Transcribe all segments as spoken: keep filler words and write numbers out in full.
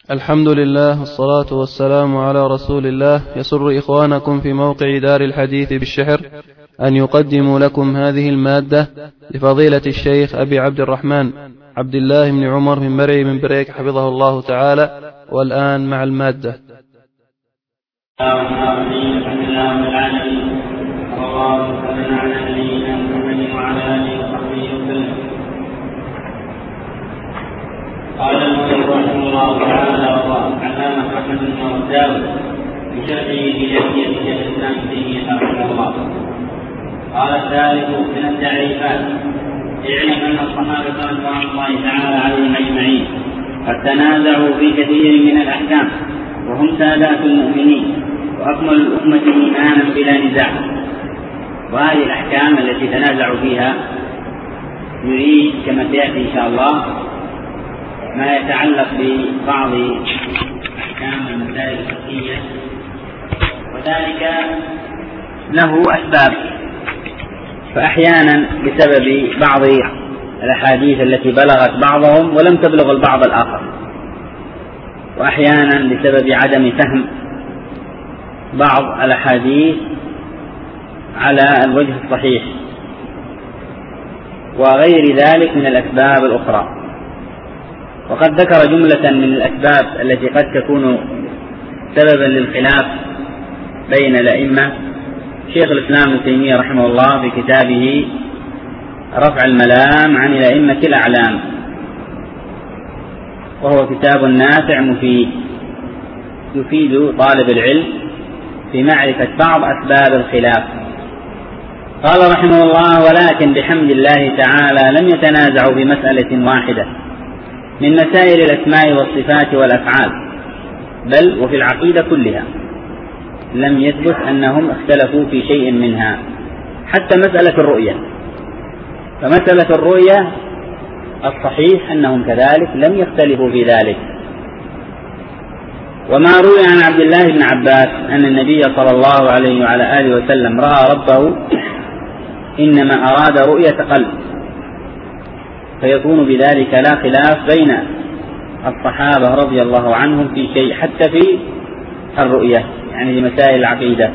الحمد لله والصلاة والسلام على رسول الله. يسر إخوانكم في موقع دار الحديث بالشحر أن يقدموا لكم هذه المادة لفضيلة الشيخ أبي عبد الرحمن عبد الله بن عمر من مرعي من بريك حفظه الله تعالى. والآن مع المادة. قال المؤلف رحمه الله تعالى وعلامة محمد بن مرزاوي بشرحه بجمعية شيخ الإسلام ابن تيمية رحمه الله. قال الثالث من التعريفات: اعلم أن الصحابة رضوان الله تعالى عليهم أجمعين قد تنازعوا في كثير من الأحكام، وهم سادات المؤمنين وأكمل الأمة إيمانا بلا نزاع. وهذه الأحكام التي تنازعوا فيها يريد كما سيأتي إن شاء الله ما يتعلق ببعض أحكام المسائل الفقهية، وذلك له أسباب. فأحيانا بسبب بعض الأحاديث التي بلغت بعضهم ولم تبلغ البعض الآخر، وأحيانا بسبب عدم فهم بعض الأحاديث على الوجه الصحيح، وغير ذلك من الأسباب الأخرى. وقد ذكر جملة من الأسباب التي قد تكون سببا للخلاف بين الأئمة شيخ الإسلام ابن تيمية رحمه الله في كتابه رفع الملام عن الأئمة الأعلام، وهو كتاب نافع مفيد يفيد طالب العلم في معرفة بعض أسباب الخلاف. قال رحمه الله: ولكن بحمد الله تعالى لم يتنازعوا بمسألة واحدة من مسائل الأسماء والصفات والأفعال، بل وفي العقيدة كلها لم يثبت أنهم اختلفوا في شيء منها، حتى مسألة الرؤية. فمسألة الرؤية الصحيح أنهم كذلك لم يختلفوا في ذلك. وما روي عن عبد الله بن عباس أن النبي صلى الله عليه وعلى آله وسلم رأى ربه إنما أراد رؤية قلب، فيكون بذلك لا خلاف بين الصحابة رضي الله عنهم في شيء، حتى في الرؤية يعني لمسائل العقيدة.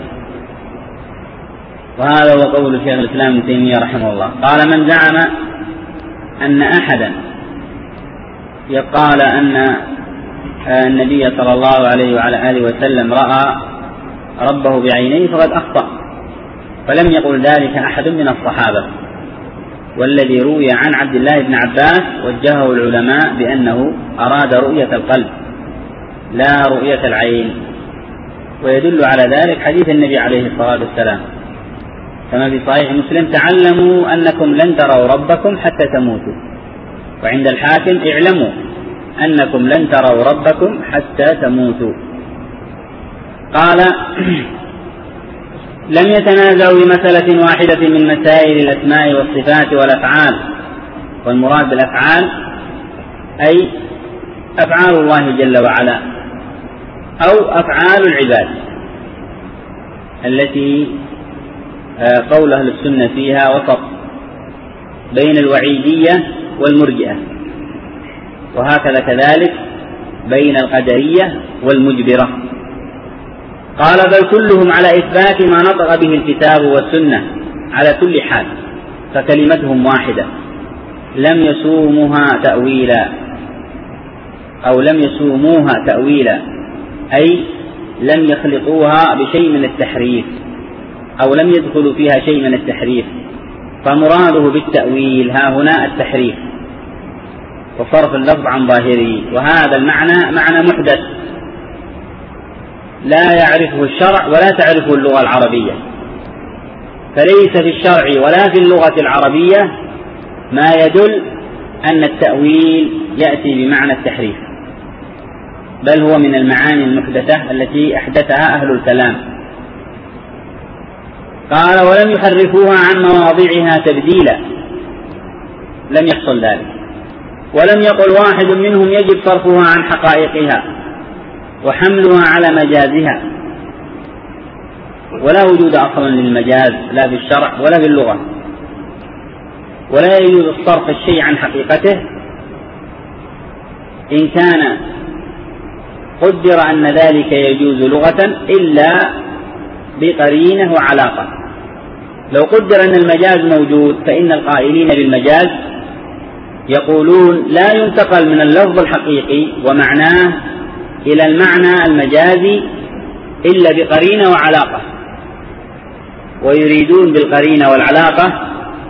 وهذا هو قول شيخ الإسلام ابن تيمية رحمه الله. قال: من زعم أن أحدا يقال أن النبي صلى الله عليه وعلى آله وسلم رأى ربه بعينيه فقد أخطأ، فلم يقل ذلك أحد من الصحابة. والذي روي عن عبد الله بن عباس وجهه العلماء بأنه أراد رؤية القلب لا رؤية العين، ويدل على ذلك حديث النبي عليه الصلاة والسلام كما في صحيح مسلم: تعلموا أنكم لن تروا ربكم حتى تموتوا. وعند الحاكم: اعلموا أنكم لن تروا ربكم حتى تموتوا. قال: لم يتنازعوا بمسألة واحدة من مسائل الأسماء والصفات والأفعال. والمراد بالأفعال أي أفعال الله جل وعلا أو أفعال العباد التي قول أهل السنة فيها وسط بين الوعيدية والمرجئة، وهكذا كذلك بين القدرية والمجبرة. قال: بل كلهم على إثبات ما نطق به الكتاب والسنة على كل حال، فكلمتهم واحدة لم يسوموها تأويلا أو لم يسوموها تأويلا أي لم يخلطوها بشيء من التحريف أو لم يدخلوا فيها شيء من التحريف. فمراده بالتأويل ها هنا التحريف وصرف اللفظ عن ظاهره، وهذا المعنى معنى محدث لا يعرفه الشرع ولا تعرفه اللغة العربية. فليس في الشرع ولا في اللغة العربية ما يدل أن التأويل يأتي بمعنى التحريف، بل هو من المعاني المحدثة التي أحدثها أهل الكلام. قال: ولم يحرفوها عن مواضعها تبديلا، لم يحصل ذلك. ولم يقل واحد منهم يجب صرفها عن حقائقها وحملها على مجازها، ولا وجود أصلا للمجاز لا في الشرع ولا في اللغة، ولا يجوز الصرف الشيء عن حقيقته إن كان قدر أن ذلك يجوز لغة إلا بقرينة وعلاقة. لو قدر أن المجاز موجود فإن القائلين بالمجاز يقولون لا ينتقل من اللفظ الحقيقي ومعناه إلى المعنى المجازي إلا بقرينة وعلاقة، ويريدون بالقرينة والعلاقة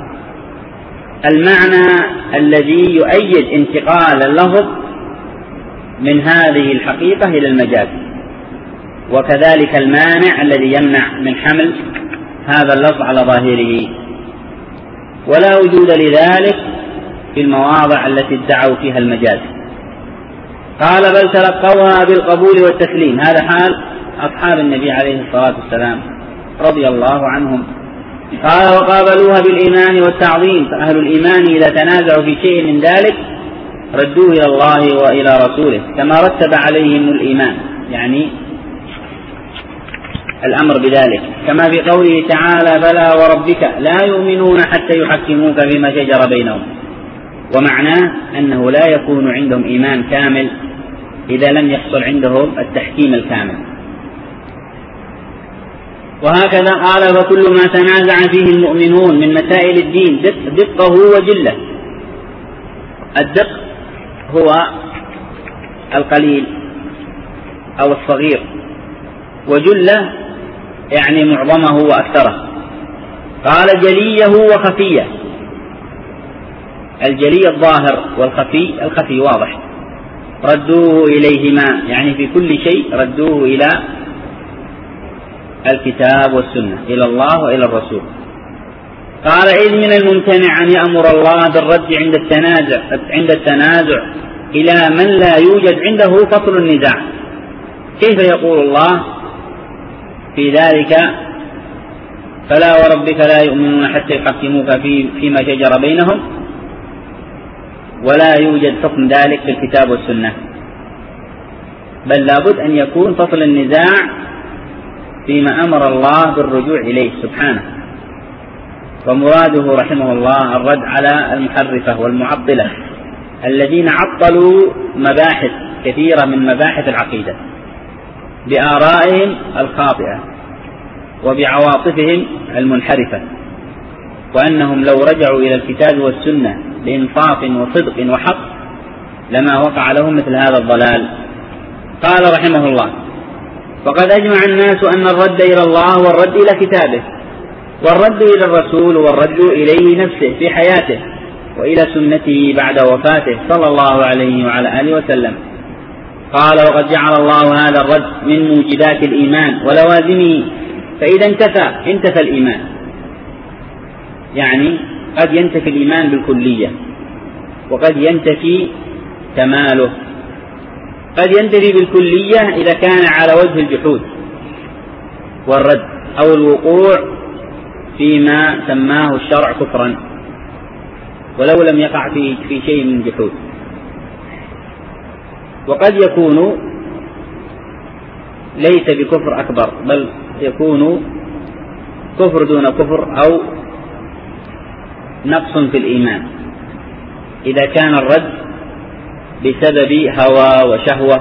المعنى الذي يؤيد انتقال اللفظ من هذه الحقيقة إلى المجاز، وكذلك المانع الذي يمنع من حمل هذا اللفظ على ظاهره، ولا وجود لذلك في المواضع التي ادعوا فيها المجاز. قال بل تلقوها بالقبول والتسليم. هذا حال أصحاب النبي عليه الصلاة والسلام رضي الله عنهم. قال وقابلوها بالإيمان والتعظيم، فأهل الإيمان إذا تنازعوا في شيء من ذلك ردوه إلى الله وإلى رسوله كما رتب عليهم الإيمان، يعني الأمر بذلك، كما في قوله تعالى بلى وربك لا يؤمنون حتى يحكموك فيما شجر بينهم. ومعناه أنه لا يكون عندهم إيمان كامل إذا لم يحصل عندهم التحكيم الكامل. وهكذا قال فكل ما تنازع فيه المؤمنون من مسائل الدين دقه وجله. الدق هو القليل أو الصغير، وجله يعني معظمه وأكثره. قال جليه وخفيه. الجلي الظاهر والخفي الخفي واضح. ردوه إليهما يعني في كل شيء ردوه إلى الكتاب والسنة، إلى الله وإلى الرسول. قال إذ من الممتنع أن يأمر الله بالرد عند التنازع عند التنازع إلى من لا يوجد عنده فصل النزاع. كيف يقول الله في ذلك فلا وربك لا يؤمنون حتى يحكموك في فيما شجر بينهم ولا يوجد حكم ذلك في الكتاب والسنة؟ بل لابد أن يكون فصل النزاع فيما أمر الله بالرجوع إليه سبحانه. ومراده رحمه الله الرد على المحرفة والمعطلة الذين عطلوا مباحث كثيرة من مباحث العقيدة بآرائهم الخاطئة وبعواطفهم المنحرفة، وأنهم لو رجعوا إلى الكتاب والسنة بإنصاف وصدق وحق لما وقع لهم مثل هذا الضلال. قال رحمه الله وقد أجمع الناس أن الرد إلى الله والرد إلى كتابه والرد إلى الرسول والرد إليه نفسه في حياته وإلى سنته بعد وفاته صلى الله عليه وعلى آله وسلم. قال وقد جعل الله هذا الرد من موجبات الإيمان ولوازمه، فإذا انتفى انتفى الإيمان، يعني قد ينتفي الإيمان بالكلية وقد ينتفي كماله. قد ينتفي بالكلية إذا كان على وجه الجحود والرد أو الوقوع فيما سماه الشرع كفرا ولو لم يقع في في شيء من جحود. وقد يكون ليس بكفر أكبر بل يكون كفر دون كفر أو نقص في الإيمان إذا كان الرد بسبب هوى وشهوة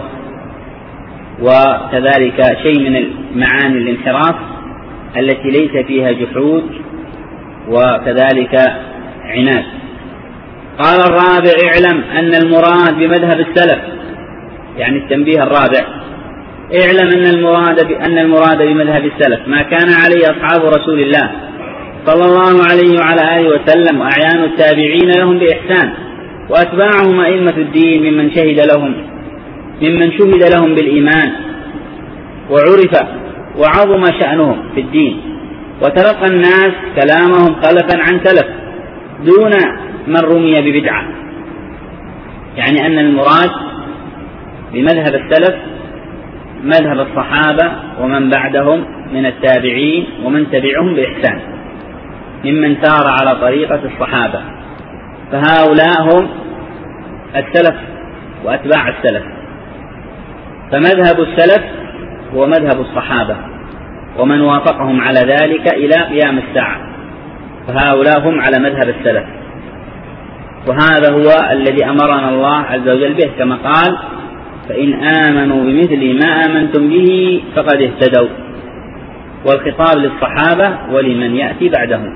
وكذلك شيء من معاني الانحراف التي ليس فيها جحود وكذلك عناد. قال الرابع اعلم أن المراد بمذهب السلف، يعني التنبيه الرابع، اعلم أن المراد بأن المراد بمذهب السلف ما كان عليه أصحاب رسول الله صلى الله عليه وعلى آله وسلم وأعيان التابعين لهم بإحسان وأتباعهم أئمة الدين ممن شهد لهم ممن شهد لهم بالإيمان وعرف وعظم شأنهم في الدين، وتلقى الناس كلامهم خلفا عن سلف دون من رمي ببدعة. يعني أن المراد بمذهب السلف مذهب الصحابة ومن بعدهم من التابعين ومن تبعهم بإحسان ممن سار على طريقة الصحابة، فهؤلاء هم السلف وأتباع السلف. فمذهب السلف هو مذهب الصحابة ومن وافقهم على ذلك إلى قيام الساعة، فهؤلاء هم على مذهب السلف. وهذا هو الذي أمرنا الله عز وجل به كما قال فإن آمنوا بمثل ما آمنتم به فقد اهتدوا، والخطاب للصحابة ولمن يأتي بعدهم.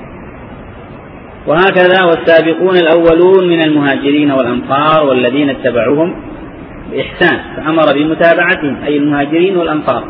وهكذا والسابقون الأولون من المهاجرين والأنصار والذين اتبعوهم بإحسان، فأمر بمتابعتهم أي المهاجرين والأنصار.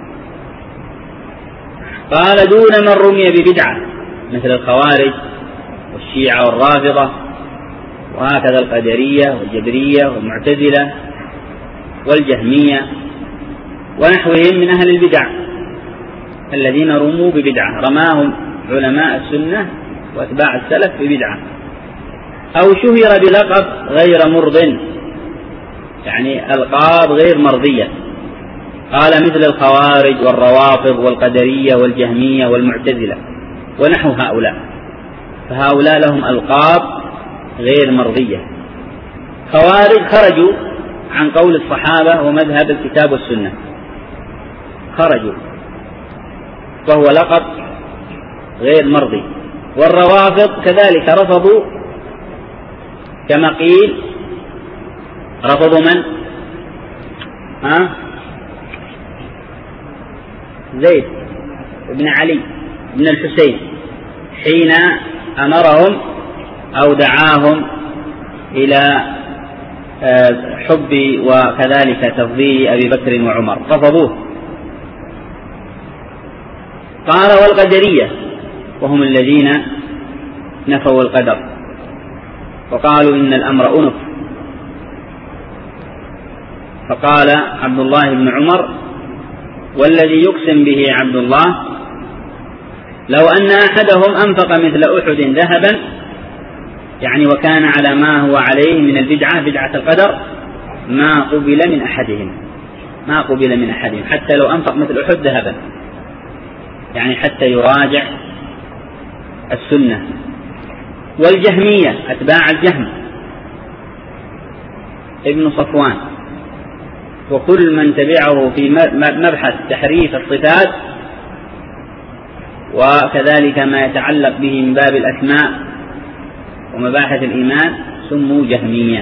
قال دون من رمي ببدعة مثل الخوارج والشيعة والرافضة، وهكذا القدرية والجبرية والمعتزلة والجهمية ونحوهم من أهل البدع الذين رموا ببدعة، رماهم علماء السنة واتباع السلف ببدعة، أو شهر بلقب غير مرض، يعني ألقاب غير مرضية. قال مثل الخوارج والروافض والقدرية والجهمية والمعتزلة ونحو هؤلاء، فهؤلاء لهم ألقاب غير مرضية. خوارج خرجوا عن قول الصحابة ومذهب الكتاب والسنة، خرجوا، وهو لقب غير مرضي. والروافض كذلك رفضوا، كما قيل رفضوا من؟ ها؟ زيد بن علي بن الحسين حين أمرهم أو دعاهم إلى حب وكذلك تفضيل أبي بكر وعمر، رفضوه. قال والقدرية وهم الذين نفوا القدر وقالوا إن الأمر أنف. فقال عبد الله بن عمر والذي يقسم به عبد الله لو أن أحدهم أنفق مثل أحد ذهبا، يعني وكان على ما هو عليه من البدعة بدعة القدر، ما قبل من أحدهم، ما قبل من أحدهم حتى لو أنفق مثل أحد ذهبا، يعني حتى يراجع السنة. والجهمية أتباع الجهم ابن صفوان وكل من تبعه في مبحث تحريف الصفات وكذلك ما يتعلق به من باب الأسماء ومباحث الإيمان سموا جهمية.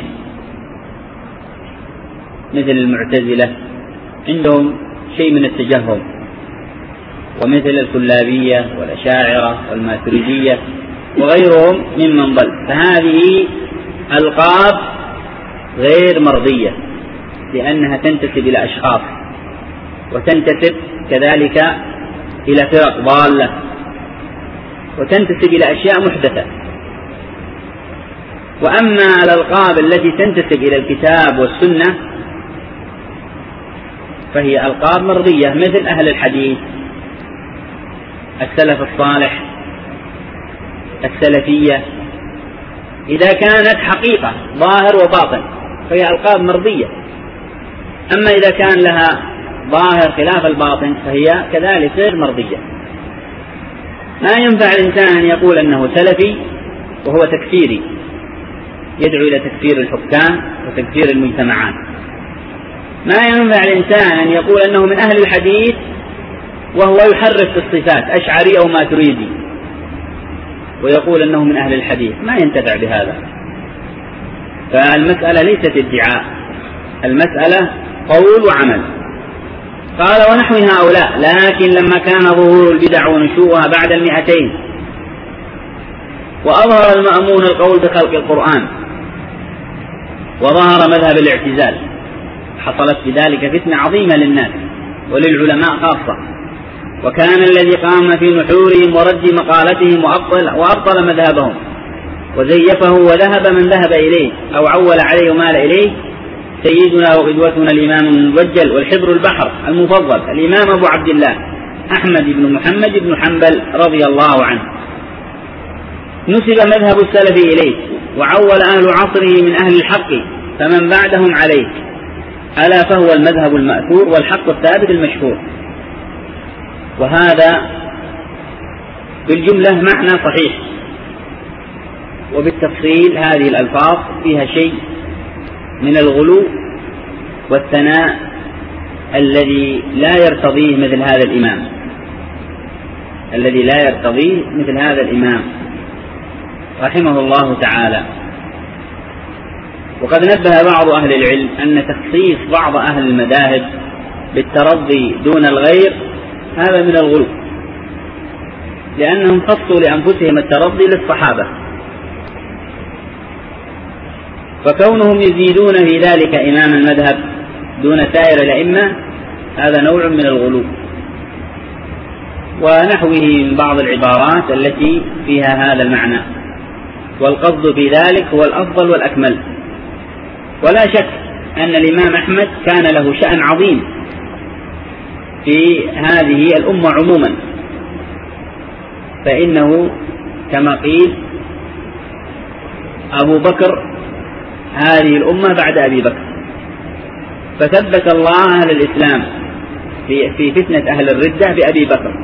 مثل المعتزلة عندهم شيء من التجهم، ومثل الكلابية والأشاعرة والماتريدية وغيرهم ممن ضل، فهذه ألقاب غير مرضية لأنها تنتسب إلى أشخاص وتنتسب كذلك إلى فرق ضالة وتنتسب إلى أشياء محدثة. وأما الألقاب التي تنتسب إلى الكتاب والسنة فهي ألقاب مرضية، مثل أهل الحديث، السلف الصالح، السلفية، إذا كانت حقيقة ظاهر وباطن فهي ألقاب مرضية. أما إذا كان لها ظاهر خلاف الباطن فهي كذلك غير مرضية. ما ينفع الإنسان أن يقول أنه سلفي وهو تكفيري، يدعو إلى تكفير الحكام وتكفير المجتمعات. ما ينفع الإنسان أن يقول أنه من أهل الحديث وهو يحرف في الصفات أشعري أو ماتريدي ويقول أنه من أهل الحديث، ما ينتفع بهذا. فالمسألة ليست ادعاء، المسألة قول وعمل. قال ونحو هؤلاء، لكن لما كان ظهور البدع ونشوءها بعد المئتين وأظهر المأمون القول بخلق القرآن وظهر مذهب الاعتزال، حصلت بذلك فتنة عظيمة للناس وللعلماء خاصة، وكان الذي قام في نحورهم ورد مقالتهم وأبطل, وأبطل مذهبهم وزيفه وذهب من ذهب إليه أو عول عليه ومال إليه سيدنا وقدوتنا الإمام المبجل والحبر البحر المفضل الإمام أبو عبد الله أحمد بن محمد بن حنبل رضي الله عنه. نسب مذهب السلف إليه وعول أهل عصره من أهل الحق فمن بعدهم عليه، ألا فهو المذهب المأثور والحق الثابت المشهور. وهذا بالجملة معنى صحيح، وبالتفصيل هذه الألفاظ فيها شيء من الغلو والثناء الذي لا يرتضيه مثل هذا الإمام الذي لا يرتضيه مثل هذا الإمام رحمه الله تعالى. وقد نبه بعض أهل العلم أن تخصيص بعض أهل المذاهب بالترضي دون الغير هذا من الغلو، لأنهم خصوا لأنفسهم الترضي للصحابة، فكونهم يزيدون في ذلك إمام المذهب دون سائر الأئمة هذا نوع من الغلو، ونحوه من بعض العبارات التي فيها هذا المعنى، والقصد في ذلك هو الأفضل والأكمل. ولا شك أن الإمام أحمد كان له شأن عظيم في هذه الأمة عموما، فإنه كما قيل أبو بكر هذه الأمة بعد أبي بكر، فثبت الله أهل الإسلام في فتنة أهل الردة بأبي بكر،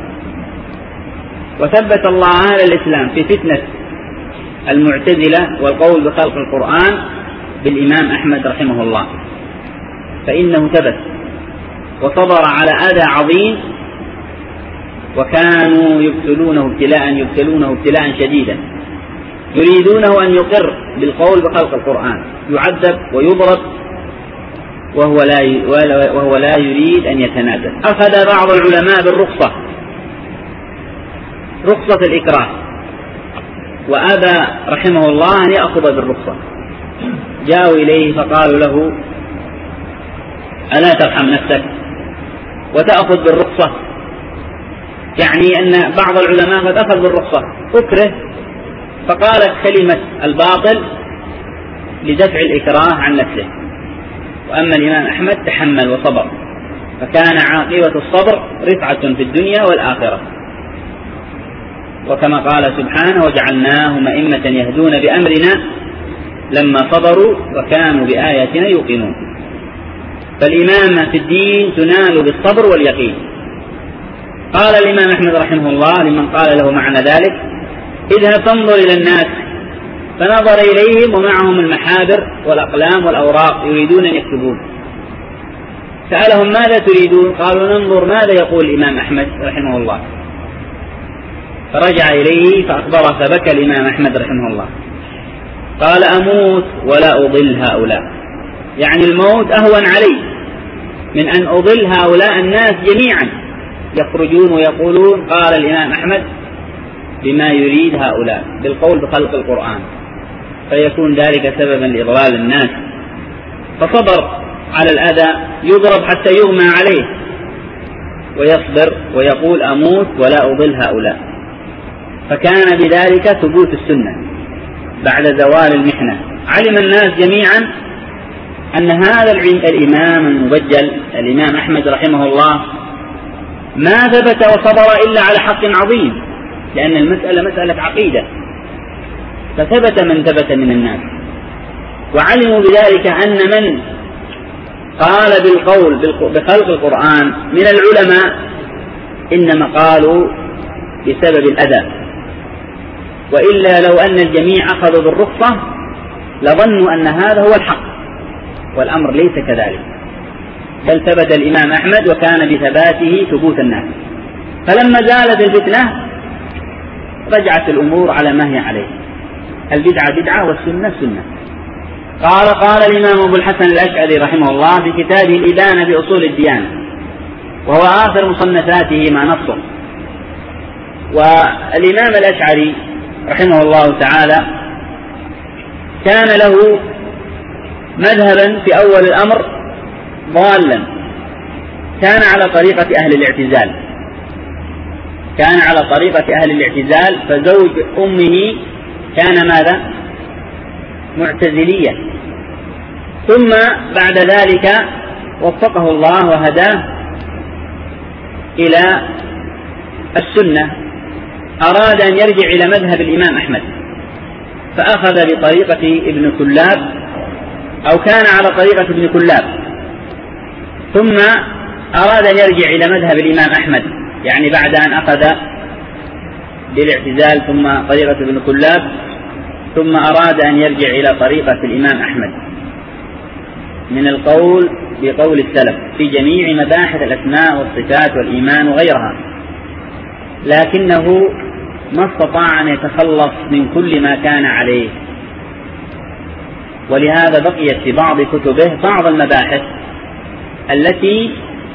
وثبت الله أهل الإسلام في فتنة المعتزلة والقول بخلق القرآن بالإمام أحمد رحمه الله، فإنه ثبت وصبر على أذى عظيم، وكانوا يبتلونه ابتلاء يبتلونه ابتلاء شديدا، يريدونه أن يقر بالقول بخلق القرآن، يعذب ويضرب وهو لا وهو لا يريد أن يتنازل. أخذ بعض العلماء بالرخصة، رخصة الإكراه، وأبى رحمه الله أن يأخذ بالرخصة. جاءوا إليه فقالوا له ألا ترحم نفسك وتأخذ بالرخصة؟ يعني أن بعض العلماء قد أخذ بالرخصة أكره، فقالت كلمة الباطل لدفع الإكراه عن نفسه. وأما الإمام أحمد تحمل وصبر، فكان عاقبة الصبر رفعة في الدنيا والآخرة، وكما قال سبحانه وجعلناهم أئمة يهدون بأمرنا لما صبروا وكانوا بآياتنا يوقنون. فالإمامة في الدين تنال بالصبر واليقين. قال الإمام أحمد رحمه الله لمن قال له معنى ذلك: اذهب فانظر إلى الناس. فنظر إليهم ومعهم المحابر والأقلام والأوراق يريدون أن يكتبون، سألهم ماذا تريدون؟ قالوا ننظر ماذا يقول الإمام أحمد رحمه الله. فرجع إليه فأخبره، فبكى الإمام أحمد رحمه الله قال: أموت ولا أضل هؤلاء، يعني الموت أهون علي من أن أضل هؤلاء الناس جميعا يخرجون ويقولون قال الإمام أحمد بما يريد هؤلاء بالقول بخلق القرآن، فيكون ذلك سببا لإضلال الناس. فصبر على الأذى، يضرب حتى يغمى عليه، ويصبر ويقول أموت ولا أضل هؤلاء. فكان بذلك ثبوت السنة بعد زوال المحنة. علم الناس جميعا أن هذا الإمام المبجل الإمام أحمد رحمه الله ما ثبت وصبر إلا على حق عظيم، لأن المسألة مسألة عقيدة، فثبت من ثبت من الناس. وعلموا بذلك أن من قال بالقول بخلق القرآن من العلماء إنما قالوا بسبب الأذى، وإلا لو أن الجميع أخذوا بالرخصة لظنوا أن هذا هو الحق، والأمر ليس كذلك، بل ثبت الإمام أحمد وكان بثباته ثبوت الناس. فلما زالت الفتنة رجعت الأمور على ما هي عليه، البدعة بدعة والسنة سنة. قال قال الإمام أبو الحسن الأشعري رحمه الله في كتابه الإبانة بأصول الديانة، وهو آخر مصنفاته ما نصه. والإمام الأشعري رحمه الله تعالى كان له مذهبا في أول الأمر ضالا، كان على طريقة أهل الاعتزال، كان على طريقة أهل الاعتزال فزوج أمه كان ماذا؟ معتزليا. ثم بعد ذلك وفقه الله وهداه إلى السنة، أراد أن يرجع إلى مذهب الإمام أحمد، فأخذ بطريقة ابن كلاب، أو كان على طريقة ابن كلاب، ثم أراد أن يرجع إلى مذهب الإمام أحمد، يعني بعد أن أخذ بالاعتزال ثم طريقة ابن كلاب، ثم أراد أن يرجع إلى طريقة الإمام أحمد من القول بقول السلف في جميع مباحث الأسماء والصفات والإيمان وغيرها، لكنه ما استطاع أن يتخلص من كل ما كان عليه، ولهذا بقيت في بعض كتبه بعض المباحث التي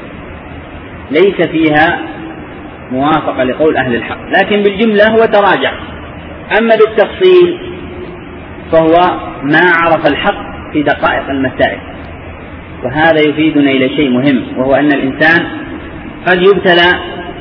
ليس فيها موافقة لقول أهل الحق، لكن بالجملة هو تراجع. أما بالتفصيل فهو ما عرف الحق في دقائق المسائل، وهذا يفيدنا إلى شيء مهم، وهو أن الإنسان قد يبتلى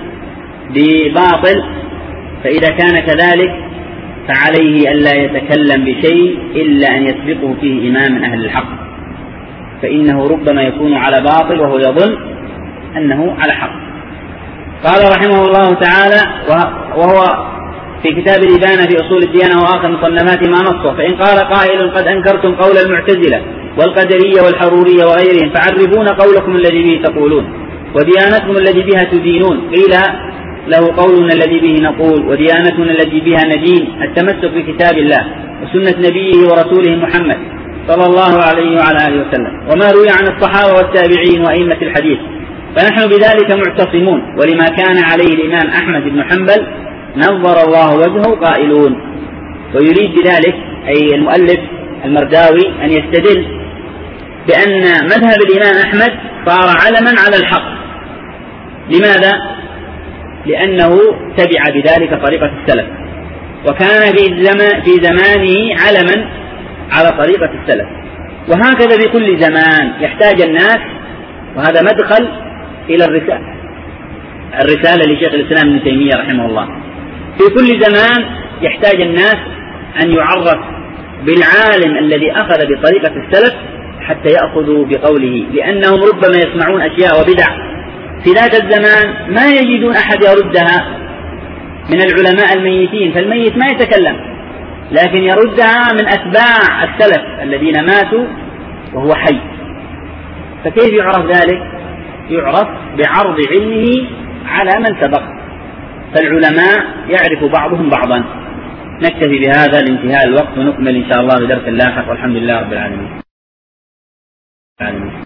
بباطل، فإذا كان كذلك فعليه ألا يتكلم بشيء إلا أن يسبقه فيه إمام من أهل الحق، فإنه ربما يكون على باطل وهو يظن أنه على حق. قال رحمه الله تعالى: وهو في كتاب الإبانة في أصول الديانة وآخر مصنفات ما نصه: فإن قال قائل: قد أنكرتم قول المعتزلة والقدرية والحرورية وغيرهم، فعرفون قولكم الذي به تقولون وديانتكم الذي بها تدينون. قيل له: قولنا الذي به نقول وديانتنا التي بها ندين التمسك بكتاب الله وسنة نبيه ورسوله محمد صلى الله عليه وعلى آله وسلم، وما روي عن الصحابة والتابعين وأئمة الحديث، فنحن بذلك معتصمون، ولما كان عليه الإمام أحمد بن حنبل نظر الله وجهه قائلون. ويريد بذلك أي المؤلف المرداوي أن يستدل بأن مذهب الإمام أحمد صار علما على الحق. لماذا؟ لأنه تبع بذلك طريقة السلف، وكان في زمانه علما على طريقة السلف، وهكذا في كل زمان يحتاج الناس، وهذا مدخل إلى الرسالة الرسالة لشيخ الإسلام ابن تيمية رحمه الله. في كل زمان يحتاج الناس أن يعرف بالعالم الذي أخذ بطريقة السلف حتى يأخذوا بقوله، لأنهم ربما يسمعون أشياء وبدع في ذاك الزمان ما يجدون أحد يردها من العلماء الميتين، فالميت ما يتكلم، لكن يردها من أتباع السلف الذين ماتوا وهو حي. فكيف يعرف ذلك؟ يعرف بعرض علمه على من سبق، فالعلماء يعرف بعضهم بعضا. نكتفي بهذا لانتهاء الوقت، ونكمل إن شاء الله بدرس لاحق، والحمد لله رب العالمين.